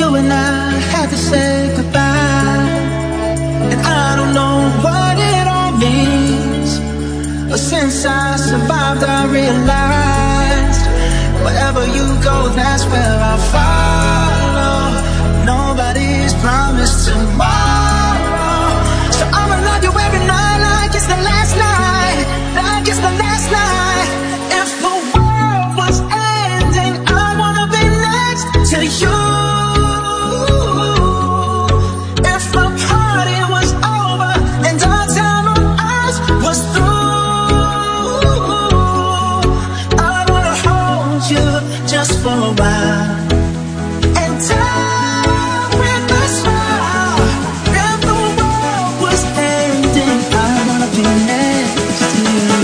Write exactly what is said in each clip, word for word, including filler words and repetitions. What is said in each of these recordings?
you and I had to say goodbye. And I don't know what it all means, but since I survived I realized wherever you go, that's where I'll follow. Nobody's promised tomorrow, so I'ma love you every night like it's the last night, like it's the last night. If the world was ending, I wanna be next to you. If the party was over and our time on earth was through, I wanna hold you just for a while and die with a smile. If the world was ending, I wanna be next to you.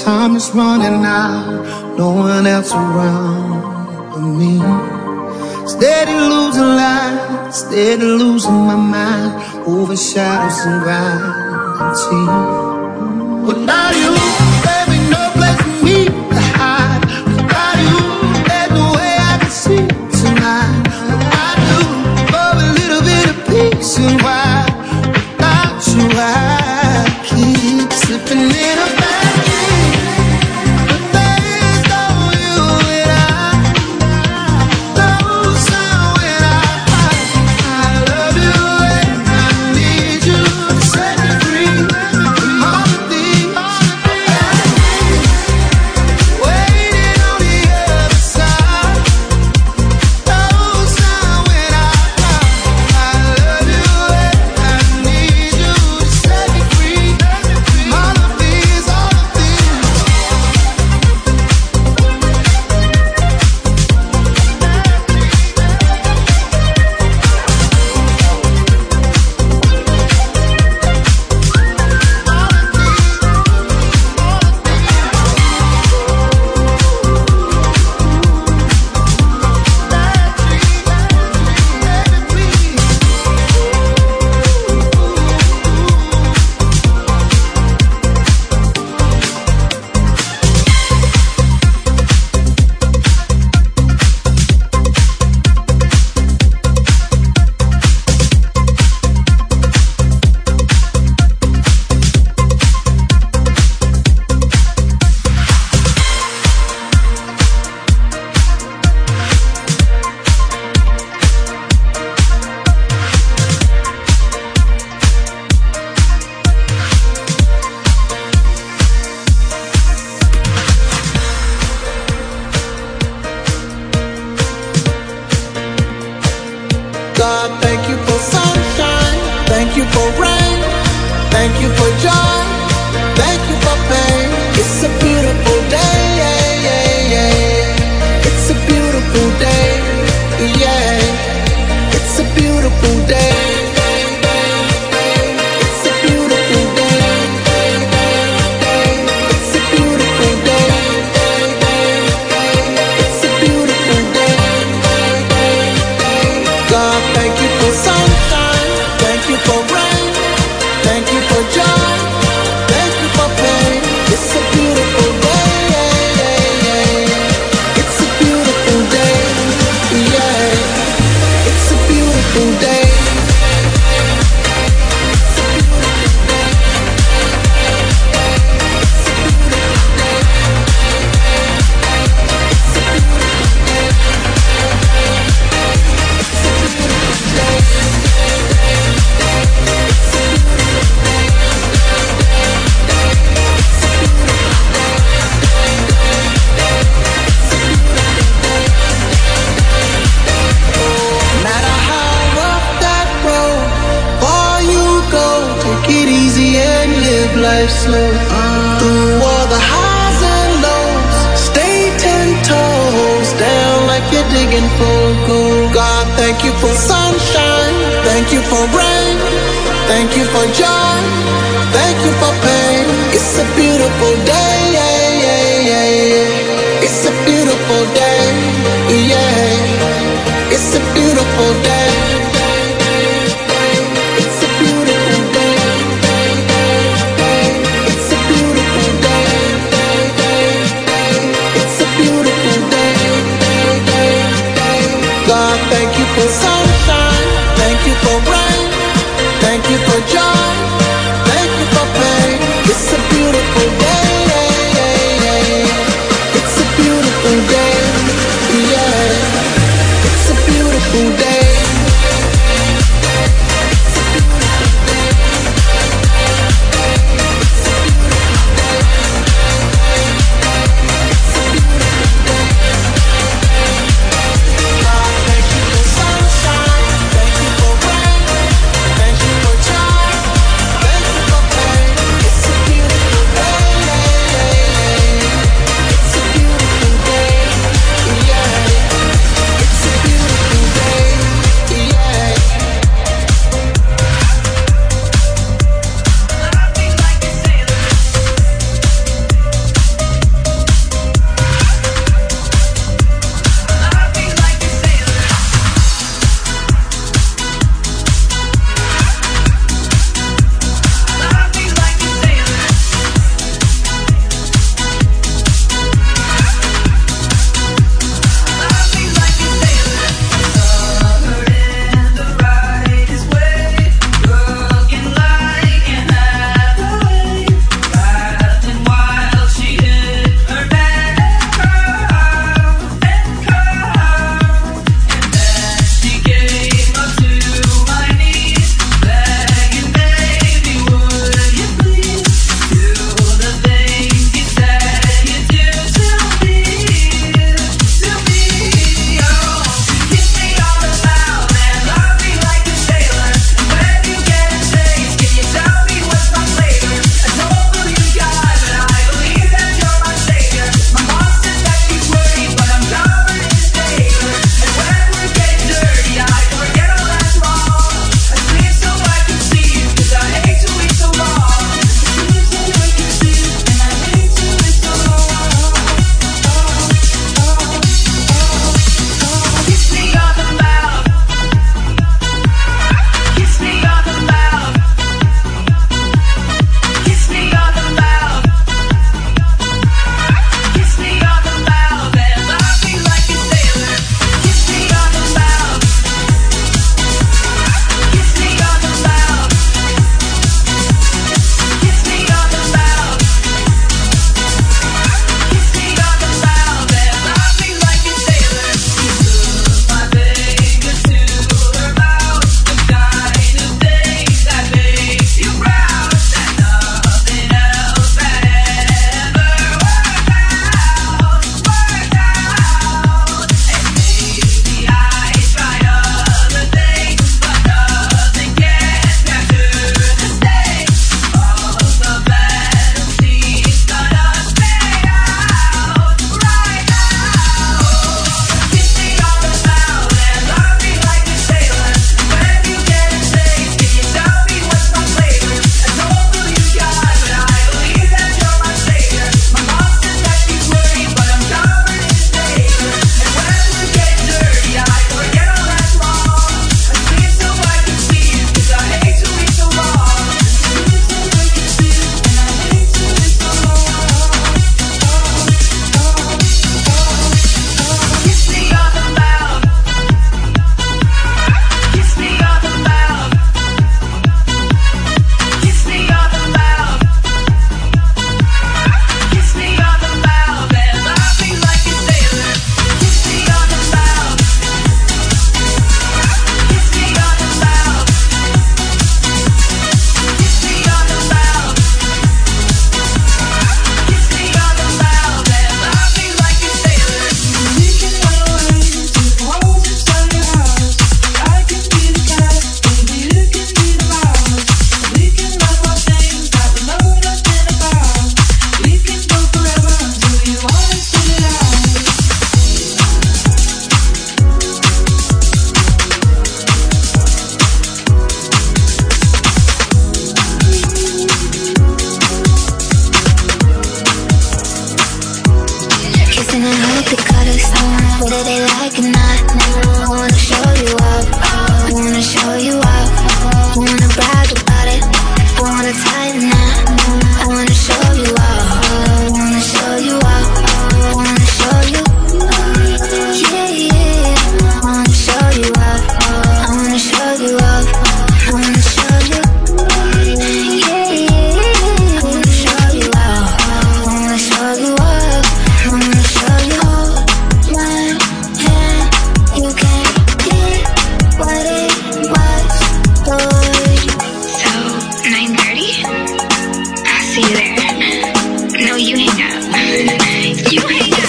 time is running out, no one else around but me. Steady losing light, steady losing my mind, over shadows and gravity. But now you, baby, no place for me to hide. Without you, there's no way I can see tonight. I do for a little bit of peace and why without you I keep slipping in a bad dream. But there's no you and I, no sound when I cry. I love you and I need you to set me free from all of these waiting on the other side. No sound when I cry. I love you and I need you to set me free from all of these, all of these. God, thank you for sunshine, thank you for rain, thank you for joy, thank you for pain. It's a beautiful day, yeah, yeah, yeah. It's a beautiful day, yeah. It's a beautiful day. It's a beautiful day. It's a beautiful day. It's a beautiful day. God, thank you for sunshine, thank you for rain, thank you for joy, thank you for pain. It's a beautiful day, yeah, yeah, yeah. It's a beautiful day, yeah. It's a beautiful day. No matter how rough that road, far you go, take it easy and live life slow. Through all the highs and lows, stay ten toes down like you're digging for gold. God, thank you for sunshine, thank you for rain, thank you for joy, thank you for pain. It's a beautiful day, yeah, yeah, yeah, yeah. It's a beautiful day, yeah. It's a beautiful day. It's a beautiful day. It's a beautiful day. It's a beautiful day. God, thank you for sunshine, thank you for rain, thank you for joy, thank you for pain. It's a beautiful day.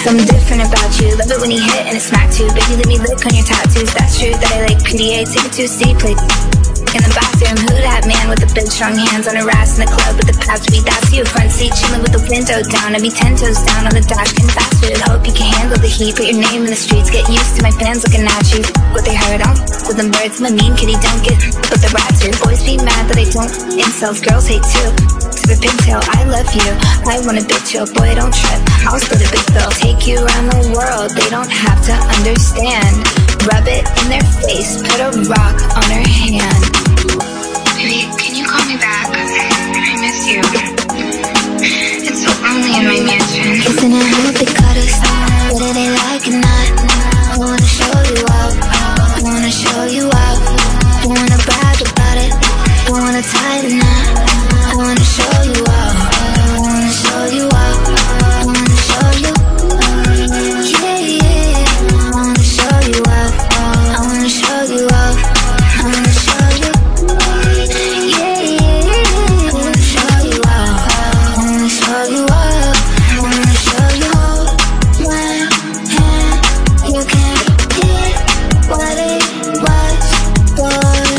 something different about you. Love it when you hit and it smacks you. Baby, let me lick on your tattoos. That's true that I like P D A. Take it to a city, play in the bathroom. Who that man with the big strong hands on her ass in the club with the pads beat? That's you. Front seat chilling with the window down. I'd be ten toes down on the dash, getting faster. Hope you can handle the heat. Put your name in the streets. Get used to my fans looking at you. What they heard on with them birds. I'm a mean kitty, don't get with the rats here. Boys be mad that I don't incels. Girls hate too. To the pigtail, I love you. I want a bitch, yo, boy, don't trip. I'll split a big bill. Take you around the world. They don't have to understand. Rub it in their face. Put a rock on her hand. Baby, can you call me back? I miss you. It's so lonely in my mansion. Kissing and hope they cut us. Whether they like it or not, I wanna show you up. I wanna show you up. I wanna brag about it. I wanna tie the knot. I wanna show you up. I wanna show you up. I wanna show you. Yeah, yeah. I wanna show you up. I wanna show you up. I wanna show you. Yeah, yeah. I wanna show you up. I wanna show you up. I wanna show you. One hand, you can't get what it was, boy.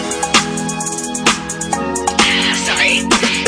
Sorry.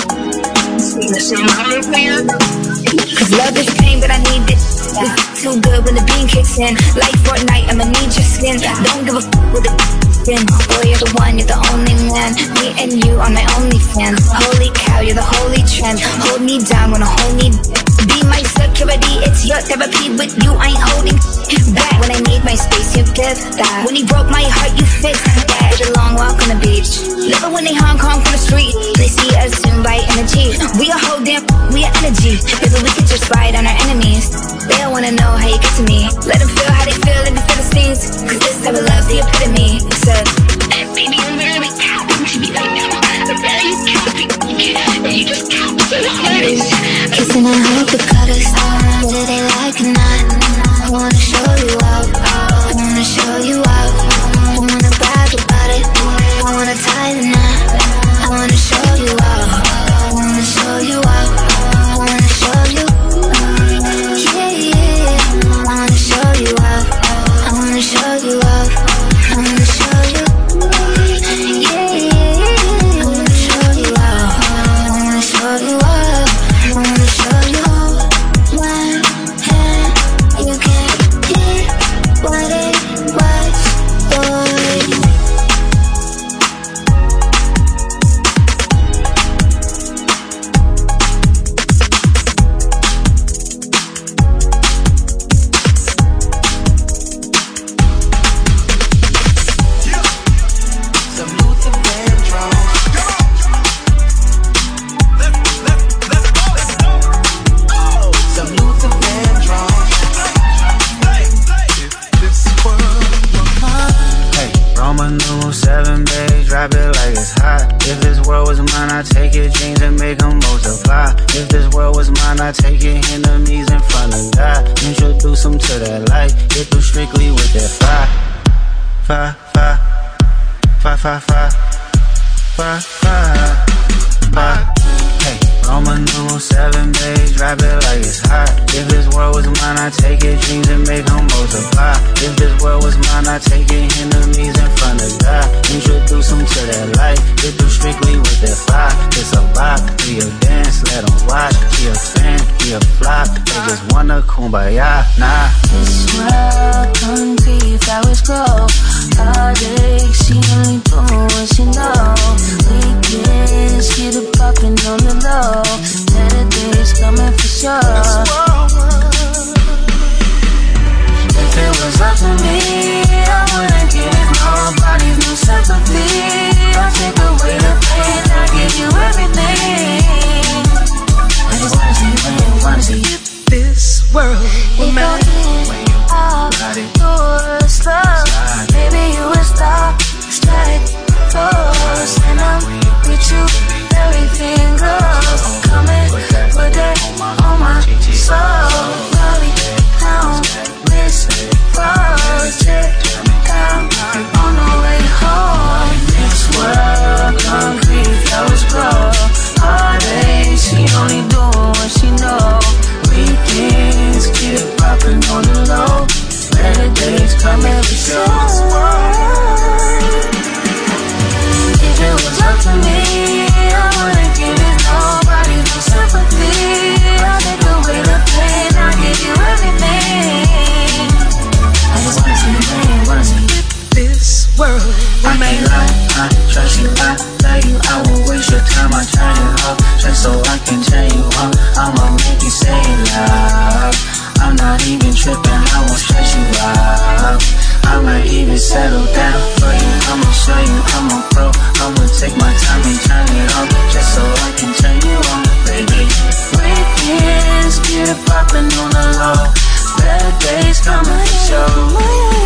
Cause love is pain, but I need it. It's too good when the beam kicks in. Like Fortnite, I'ma need your skin. Don't give a f with the skin. Boy, you're the one, you're the only man. Me and you are my only fans. Holy cow, you're the holy trend. Hold me down when I hold me. Be my security, it's your therapy. With you, I ain't holding back. When I need my space, you give that. When he broke my heart, you fixed that. It's a long walk on the beach. Love it when they Hong Kong from the street. They see us soon by energy. We a whole damn, we a energy. Maybe we could just ride on our enemies. They don't wanna know how you get to me. Let them feel how they feel in the Philistines. Cause this type of love's the epitome. Said, baby, I'm really tapping to me right now. I'm very tapping. And you just tap so hard. Kissing and hope it cut us. Whether they like it or not, I wanna show you up. I wanna show you up. I wanna brag about it. I wanna tie the knot. I wanna show you up. I wanna show you up. I wanna show you. Yeah, yeah. I wanna show you up. I wanna show you up. I wanna show you. Yeah, yeah. I wanna show you up. I wanna show you up. I wanna show you. One hand, you can't get what it was, boy. Drop it like it's hot. If this world was mine, I'd take your dreams and make them multiply. If this world was mine, I'd take your enemies in front of God. Introduce them to that light. Get through strictly with that fire. Fire, fire, fire, fire, fire, fire, fire, fire. Hey, Roman numeral seven, babe, drop it like it's hot. If this world was mine, I'd take your dreams and make them multiply. If this world was mine, I'd take your enemies in front of God. Introduce them to that light. Get through strictly with that fire. It's a rock, be a dance, let them watch. Be a fan, be a flock. They just wanna kumbaya, nah. This world can be flowers grow. Heartache, she only doing what she know. Weekends, get it poppin' on the low. Better days coming for sure. If it was up to me, I wouldn't give nobody no sympathy. I'll take away the pain, I'll give you everything. I just wanna see you, I wanna see you. This world will matter. Off, do a slow. Maybe you would stop, strike, go a pro. I'ma take my time and turn it on, just so I can turn you on, baby. Weekends, get it poppin' on the low. Better days coming for sure.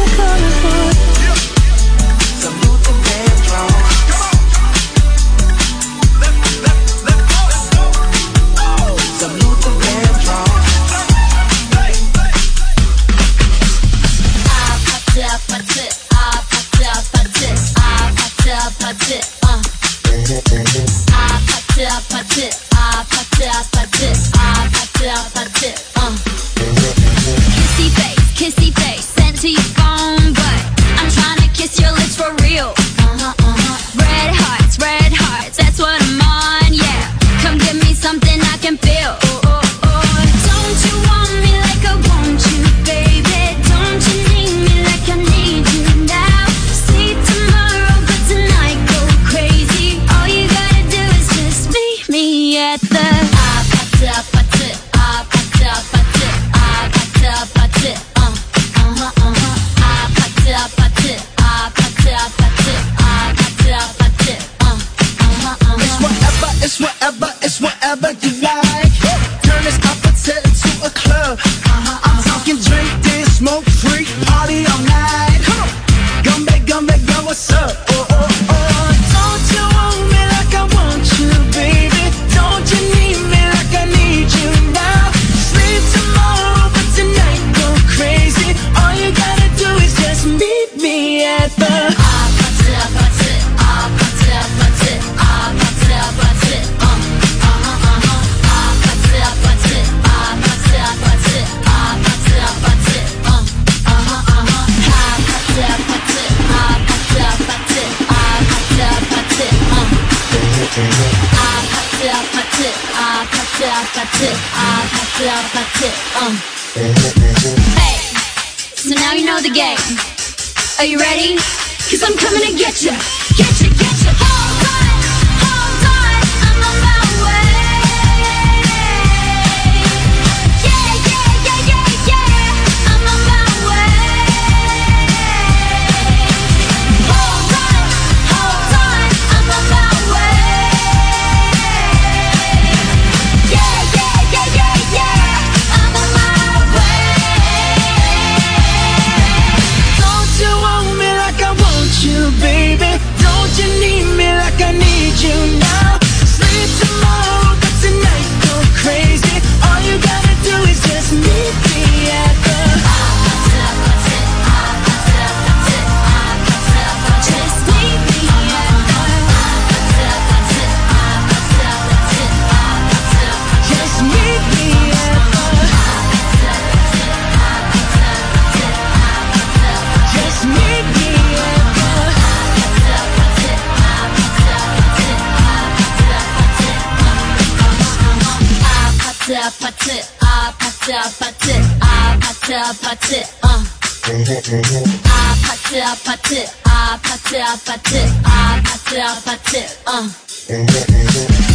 So move the bedroom. So move the bedroom. I popped up, popped it, I popped up, popped it, I popped up, popped it, uh. I popped up, popped it, I popped up, popped it, I popped up, popped it, uh. Kissy face, kissy face, sent to your phone, but I'm tryna kiss your lips for real. Uh-huh, uh-huh. Red hearts, red hearts, that's what I'm on, yeah. Come give me something I can feel. Oh, oh, oh. Don't you want me like I want you, baby? Don't you need me like I need you now? See tomorrow, but tonight go crazy. All you gotta do is just meet me at the I popped up, popped it, I popped up, popped it, I popped up, popped it, uh, uh-huh, uh-huh. I popped up, popped it, I popped up, popped it, I popped up, popped it, uh, uh-huh, uh-huh. It's whatever, it's whatever, it's whatever you like. Turn this opposite into a club. I'm talking drink, dance, smoke, freak, party all night. Gumbe, gumbe, girl, what's up? Oh, oh, oh. Don't you want me like I want you, baby? Don't you need me like I need you now? Sleep tomorrow, but tonight go crazy. All you gotta do is just meet me at the I popped up, popped it, I popped up, popped it, I popped up, popped it, uh, uh-huh, uh-huh. I popped up, popped it, I popped up, popped it, I popped up, popped it, uh, uh-huh, uh-huh. I popped up, popped it, I popped up, popped it, I popped up, popped it, uh. I popped up, popped it, I popped up, popped it, I popped up, popped it, uh. Hey, so now you know the game. Are you ready? Cause I'm coming to get you, get you, get you. Hold on, hold on, I'm on my way. Yeah, yeah, yeah, yeah, yeah, I'm on my way. Hold on, hold on, I'm on my way. Yeah, yeah, yeah, yeah, yeah, I'm on my way. Don't you want me like I want you, baby? Don't you need me like I need you now? Sleep tomorrow, but tonight go crazy. All you gotta do is just meet me at the Just meet me at Just meet me at the Just meet me at I popped it, I popped up, popped it, I popped up, popped it, uh. I popped up, popped it, I popped up, popped it, I popped up, popped it, uh.